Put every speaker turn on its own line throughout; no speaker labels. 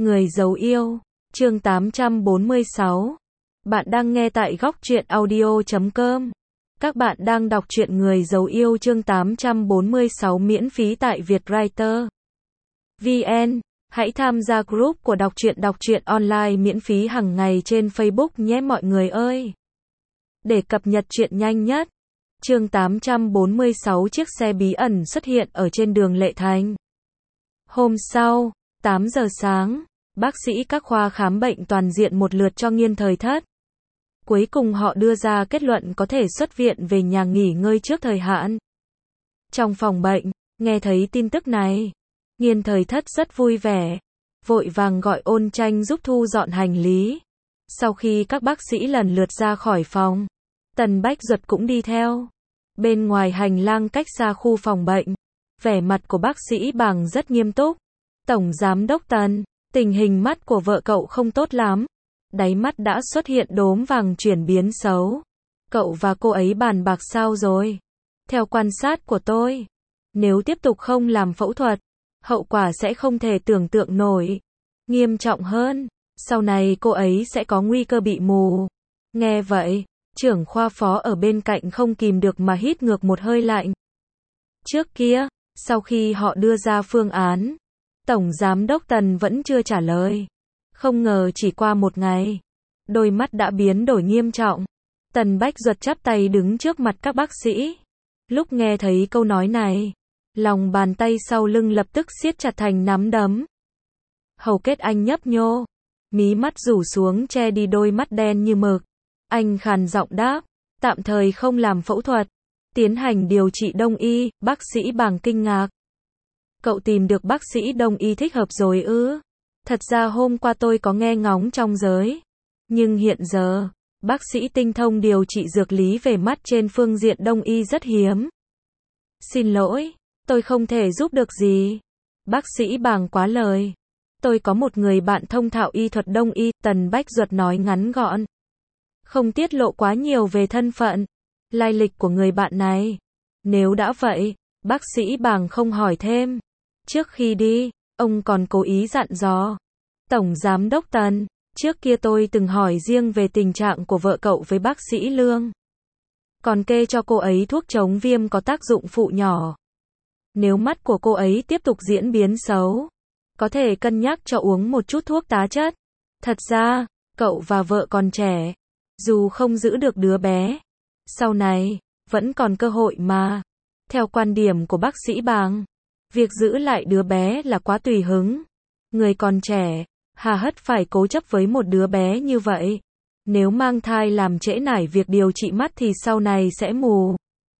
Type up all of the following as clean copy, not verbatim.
Người giấu yêu, chương 846. Bạn đang nghe tại góc truyện audio.com. Các bạn đang đọc truyện Người giấu yêu chương 846 miễn phí tại Vietwriter VN. Hãy tham gia group của đọc truyện online miễn phí hàng ngày trên Facebook nhé mọi người ơi. Để cập nhật truyện nhanh nhất. Chương 846 chiếc xe bí ẩn xuất hiện ở trên đường Lệ Thành. Hôm sau, 8 giờ sáng, bác sĩ các khoa khám bệnh toàn diện một lượt cho Nghiên Thời Thất. Cuối cùng họ đưa ra kết luận có thể xuất viện về nhà nghỉ ngơi trước thời hạn. Trong phòng bệnh, nghe thấy tin tức này, Nghiên Thời Thất rất vui vẻ, vội vàng gọi Ôn Tranh giúp thu dọn hành lý. Sau khi các bác sĩ lần lượt ra khỏi phòng, Tần Bách Duật cũng đi theo. Bên ngoài hành lang cách xa khu phòng bệnh, vẻ mặt của bác sĩ Bàng rất nghiêm túc. Tổng giám đốc Tần, tình hình mắt của vợ cậu không tốt lắm. Đáy mắt đã xuất hiện đốm vàng chuyển biến xấu. Cậu và cô ấy bàn bạc sao rồi? Theo quan sát của tôi, nếu tiếp tục không làm phẫu thuật, hậu quả sẽ không thể tưởng tượng nổi. Nghiêm trọng hơn, sau này cô ấy sẽ có nguy cơ bị mù. Nghe vậy, trưởng khoa phó ở bên cạnh không kìm được mà hít ngược một hơi lạnh. Trước kia, sau khi họ đưa ra phương án, Tổng Giám đốc Tần vẫn chưa trả lời. Không ngờ chỉ qua một ngày, đôi mắt đã biến đổi nghiêm trọng. Tần Bách Duật chắp tay đứng trước mặt các bác sĩ. Lúc nghe thấy câu nói này, lòng bàn tay sau lưng lập tức siết chặt thành nắm đấm. Hầu kết anh nhấp nhô, mí mắt rủ xuống che đi đôi mắt đen như mực. Anh khàn giọng đáp, tạm thời không làm phẫu thuật, tiến hành điều trị đông y. Bác sĩ Bàng kinh ngạc. Cậu tìm được bác sĩ đông y thích hợp rồi ư? Thật ra hôm qua tôi có nghe ngóng trong giới, nhưng hiện giờ, bác sĩ tinh thông điều trị dược lý về mắt trên phương diện đông y rất hiếm. Xin lỗi, tôi không thể giúp được gì. Bác sĩ Bàng quá lời. Tôi có một người bạn thông thạo y thuật đông y, Tần Bách Duật nói ngắn gọn. Không tiết lộ quá nhiều về thân phận, lai lịch của người bạn này. Nếu đã vậy, bác sĩ Bàng không hỏi thêm. Trước khi đi, ông còn cố ý dặn dò. Tổng Giám đốc Tần, trước kia tôi từng hỏi riêng về tình trạng của vợ cậu với bác sĩ Lương. Còn kê cho cô ấy thuốc chống viêm có tác dụng phụ nhỏ. Nếu mắt của cô ấy tiếp tục diễn biến xấu, có thể cân nhắc cho uống một chút thuốc tá chất. Thật ra, cậu và vợ còn trẻ. Dù không giữ được đứa bé, sau này, vẫn còn cơ hội mà. Theo quan điểm của bác sĩ Bàng, việc giữ lại đứa bé là quá tùy hứng. Người còn trẻ, hà hất phải cố chấp với một đứa bé như vậy. Nếu mang thai làm trễ nải việc điều trị mắt thì sau này sẽ mù.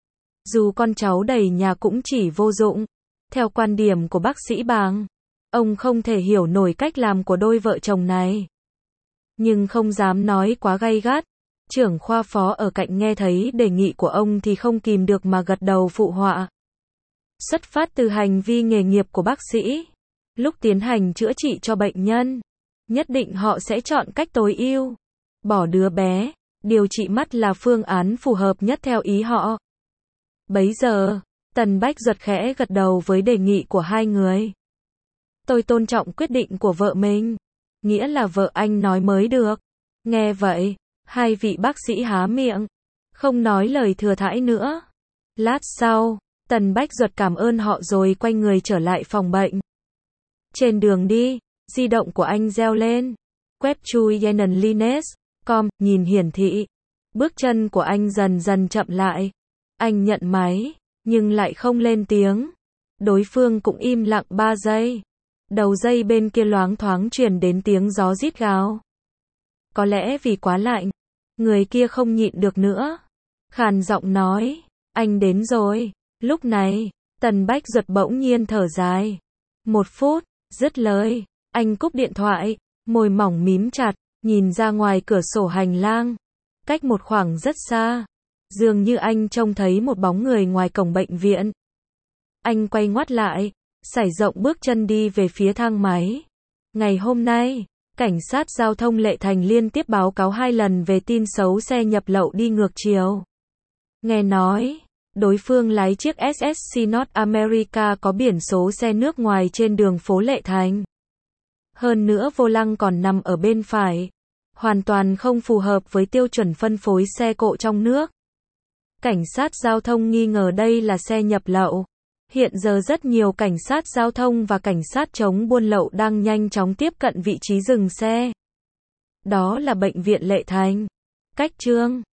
Dù con cháu đầy nhà cũng chỉ vô dụng. Theo quan điểm của bác sĩ Bàng, ông không thể hiểu nổi cách làm của đôi vợ chồng này. Nhưng không dám nói quá gay gắt. Trưởng khoa phó ở cạnh nghe thấy đề nghị của ông thì không kìm được mà gật đầu phụ họa. Xuất phát từ hành vi nghề nghiệp của bác sĩ, lúc tiến hành chữa trị cho bệnh nhân, nhất định họ sẽ chọn cách tối ưu. Bỏ đứa bé, điều trị mắt là phương án phù hợp nhất theo ý họ. Bấy giờ, Tần Bách Duật khẽ gật đầu với đề nghị của hai người. Tôi tôn trọng quyết định của vợ mình, nghĩa là vợ anh nói mới được. Nghe vậy, hai vị bác sĩ há miệng, không nói lời thừa thãi nữa. Lát sau, Tần Bách Duật cảm ơn họ rồi quay người trở lại phòng bệnh. Trên đường đi, di động của anh reo lên. Web chui yenenlines.com, nhìn hiển thị. Bước chân của anh dần dần chậm lại. Anh nhận máy, nhưng lại không lên tiếng. Đối phương cũng im lặng 3 giây. Đầu dây bên kia loáng thoáng truyền đến tiếng gió rít gào. Có lẽ vì quá lạnh, người kia không nhịn được nữa. Khàn giọng nói, anh đến rồi. Lúc này, Tần Bách Duật bỗng nhiên thở dài. 1 phút, dứt lời, anh cúp điện thoại, môi mỏng mím chặt, nhìn ra ngoài cửa sổ hành lang. Cách một khoảng rất xa, dường như anh trông thấy một bóng người ngoài cổng bệnh viện. Anh quay ngoắt lại, sải rộng bước chân đi về phía thang máy. Ngày hôm nay, cảnh sát giao thông Lệ Thành liên tiếp báo cáo 2 lần về tin xấu xe nhập lậu đi ngược chiều. Nghe nói, đối phương lái chiếc SSC North America có biển số xe nước ngoài trên đường phố Lệ Thành. Hơn nữa vô lăng còn nằm ở bên phải. Hoàn toàn không phù hợp với tiêu chuẩn phân phối xe cộ trong nước. Cảnh sát giao thông nghi ngờ đây là xe nhập lậu. Hiện giờ rất nhiều cảnh sát giao thông và cảnh sát chống buôn lậu đang nhanh chóng tiếp cận vị trí dừng xe. Đó là bệnh viện Lệ Thành. Cách Chương